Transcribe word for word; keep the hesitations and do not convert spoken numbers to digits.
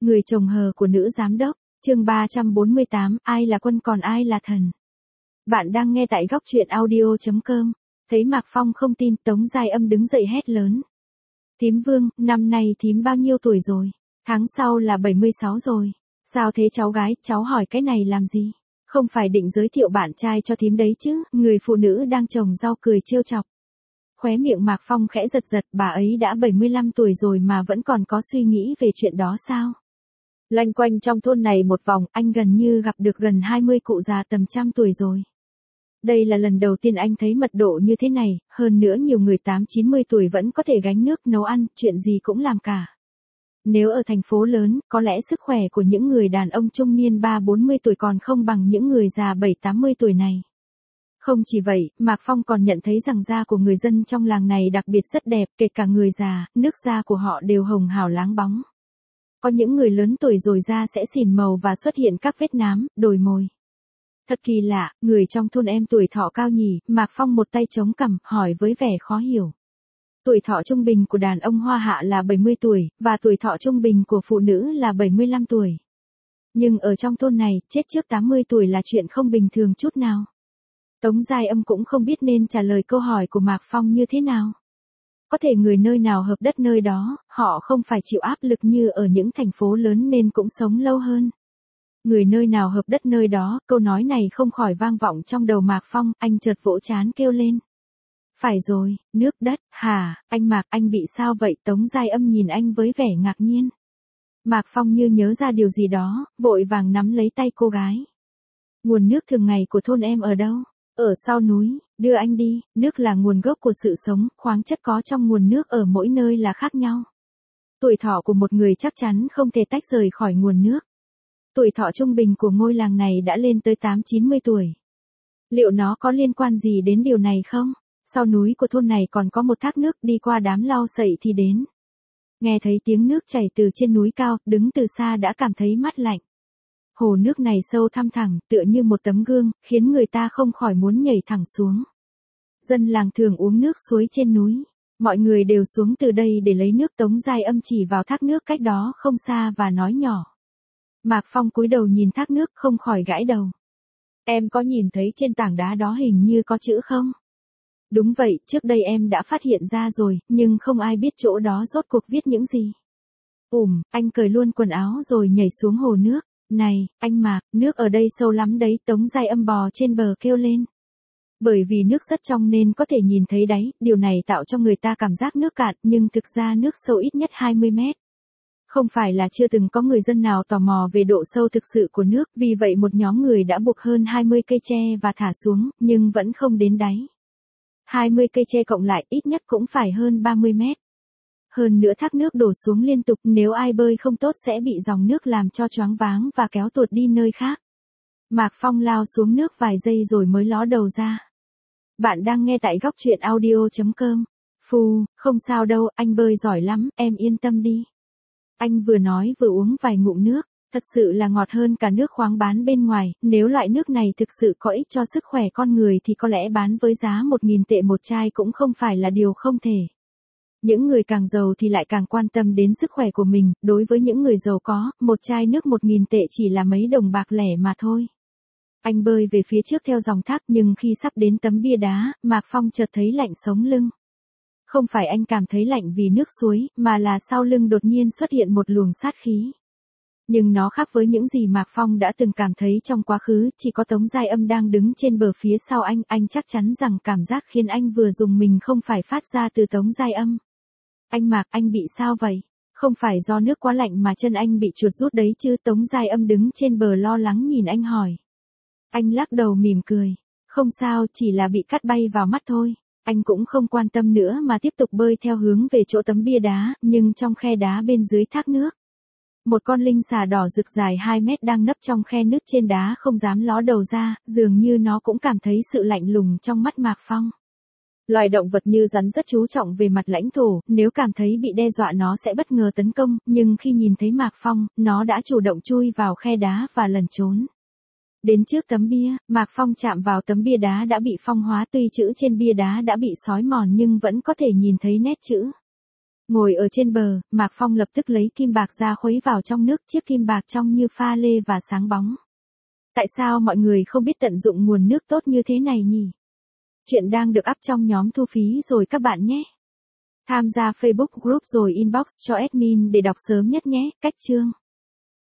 Người chồng hờ của nữ giám đốc, chương ba trăm bốn mươi tám, ai là quân còn ai là thần. Bạn đang nghe tại góc truyện audio chấm com. Thấy Mạc Phong không tin, Tống Giai Âm đứng dậy hét lớn. Thím Vương, năm nay thím bao nhiêu tuổi rồi? Tháng sau là bảy mươi sáu rồi. Sao thế cháu gái, cháu hỏi cái này làm gì? Không phải định giới thiệu bạn trai cho thím đấy chứ? Người phụ nữ đang trồng rau cười trêu chọc. Khóe miệng Mạc Phong khẽ giật giật, bà ấy đã bảy mươi lăm tuổi rồi mà vẫn còn có suy nghĩ về chuyện đó sao? Loanh quanh trong thôn này một vòng, anh gần như gặp được gần hai mươi cụ già tầm trăm tuổi rồi. Đây là lần đầu tiên anh thấy mật độ như thế này, hơn nữa nhiều người tám chín mươi tuổi vẫn có thể gánh nước nấu ăn, chuyện gì cũng làm cả. Nếu ở thành phố lớn, có lẽ sức khỏe của những người đàn ông trung niên ba bốn mươi tuổi còn không bằng những người già bảy tám mươi tuổi này. Không chỉ vậy, Mạc Phong còn nhận thấy rằng da của người dân trong làng này đặc biệt rất đẹp, kể cả người già, nước da của họ đều hồng hào láng bóng. Có những người lớn tuổi rồi da sẽ xỉn màu và xuất hiện các vết nám, đồi mồi. Thật kỳ lạ, người trong thôn em tuổi thọ cao nhỉ? Mạc Phong một tay chống cằm, hỏi với vẻ khó hiểu. Tuổi thọ trung bình của đàn ông Hoa Hạ là bảy mươi tuổi, và tuổi thọ trung bình của phụ nữ là bảy mươi lăm tuổi. Nhưng ở trong thôn này, chết trước tám mươi tuổi là chuyện không bình thường chút nào. Tống Giai Âm cũng không biết nên trả lời câu hỏi của Mạc Phong như thế nào. Có thể người nơi nào hợp đất nơi đó, họ không phải chịu áp lực như ở những thành phố lớn nên cũng sống lâu hơn. Người nơi nào hợp đất nơi đó, câu nói này không khỏi vang vọng trong đầu Mạc Phong, anh chợt vỗ trán kêu lên. Phải rồi, nước đất, hả, anh Mạc, anh bị sao vậy? Tống Giai Âm nhìn anh với vẻ ngạc nhiên. Mạc Phong như nhớ ra điều gì đó, vội vàng nắm lấy tay cô gái. Nguồn nước thường ngày của thôn em ở đâu? Ở sau núi, đưa anh đi, nước là nguồn gốc của sự sống, khoáng chất có trong nguồn nước ở mỗi nơi là khác nhau. Tuổi thọ của một người chắc chắn không thể tách rời khỏi nguồn nước. Tuổi thọ trung bình của ngôi làng này đã lên tới tám chín mươi tuổi. Liệu nó có liên quan gì đến điều này không? Sau núi của thôn này còn có một thác nước, đi qua đám lau sậy thì đến. Nghe thấy tiếng nước chảy từ trên núi cao, đứng từ xa đã cảm thấy mát lạnh. Hồ nước này sâu thăm thẳm, tựa như một tấm gương, khiến người ta không khỏi muốn nhảy thẳng xuống. Dân làng thường uống nước suối trên núi. Mọi người đều xuống từ đây để lấy nước. Tống Giai Âm chỉ vào thác nước cách đó không xa và nói nhỏ. Mạc Phong cúi đầu nhìn thác nước không khỏi gãi đầu. Em có nhìn thấy trên tảng đá đó hình như có chữ không? Đúng vậy, trước đây em đã phát hiện ra rồi, nhưng không ai biết chỗ đó rốt cuộc viết những gì. Ủm, anh cởi luôn quần áo rồi nhảy xuống hồ nước. Này, anh Mạc, nước ở đây sâu lắm đấy. Tống Giai Âm bò trên bờ kêu lên. Bởi vì nước rất trong nên có thể nhìn thấy đáy, điều này tạo cho người ta cảm giác nước cạn, nhưng thực ra nước sâu ít nhất hai mươi mét. Không phải là chưa từng có người dân nào tò mò về độ sâu thực sự của nước, vì vậy một nhóm người đã buộc hơn hai mươi cây tre và thả xuống, nhưng vẫn không đến đáy. hai mươi cây tre cộng lại ít nhất cũng phải hơn ba mươi mét. Hơn nữa thác nước đổ xuống liên tục, nếu ai bơi không tốt sẽ bị dòng nước làm cho choáng váng và kéo tuột đi nơi khác. Mạc Phong lao xuống nước vài giây rồi mới ló đầu ra. Bạn đang nghe tại góc truyện audio chấm com. Phù, không sao đâu, anh bơi giỏi lắm, em yên tâm đi. Anh vừa nói vừa uống vài ngụm nước, thật sự là ngọt hơn cả nước khoáng bán bên ngoài, nếu loại nước này thực sự có ích cho sức khỏe con người thì có lẽ bán với giá một nghìn tệ một chai cũng không phải là điều không thể. Những người càng giàu thì lại càng quan tâm đến sức khỏe của mình, đối với những người giàu có, một chai nước một nghìn tệ chỉ là mấy đồng bạc lẻ mà thôi. Anh bơi về phía trước theo dòng thác nhưng khi sắp đến tấm bia đá, Mạc Phong chợt thấy lạnh sống lưng. Không phải anh cảm thấy lạnh vì nước suối, mà là sau lưng đột nhiên xuất hiện một luồng sát khí. Nhưng nó khác với những gì Mạc Phong đã từng cảm thấy trong quá khứ, chỉ có Tống Giai Âm đang đứng trên bờ phía sau anh, anh chắc chắn rằng cảm giác khiến anh vừa dùng mình không phải phát ra từ Tống Giai Âm. Anh Mạc, anh bị sao vậy? Không phải do nước quá lạnh mà chân anh bị chuột rút đấy chứ? Tống Giai Âm đứng trên bờ lo lắng nhìn anh hỏi. Anh lắc đầu mỉm cười. Không sao, chỉ là bị cắt bay vào mắt thôi. Anh cũng không quan tâm nữa mà tiếp tục bơi theo hướng về chỗ tấm bia đá, nhưng trong khe đá bên dưới thác nước. Một con linh xà đỏ rực dài hai mét đang nấp trong khe nứt trên đá không dám ló đầu ra, dường như nó cũng cảm thấy sự lạnh lùng trong mắt Mạc Phong. Loài động vật như rắn rất chú trọng về mặt lãnh thổ, nếu cảm thấy bị đe dọa nó sẽ bất ngờ tấn công, nhưng khi nhìn thấy Mạc Phong, nó đã chủ động chui vào khe đá và lẩn trốn. Đến trước tấm bia, Mạc Phong chạm vào tấm bia đá đã bị phong hóa, tuy chữ trên bia đá đã bị xói mòn nhưng vẫn có thể nhìn thấy nét chữ. Ngồi ở trên bờ, Mạc Phong lập tức lấy kim bạc ra khuấy vào trong nước, chiếc kim bạc trong như pha lê và sáng bóng. Tại sao mọi người không biết tận dụng nguồn nước tốt như thế này nhỉ? Chuyện đang được up trong nhóm thu phí rồi các bạn nhé. Tham gia Facebook group rồi inbox cho admin để đọc sớm nhất nhé. Cách chương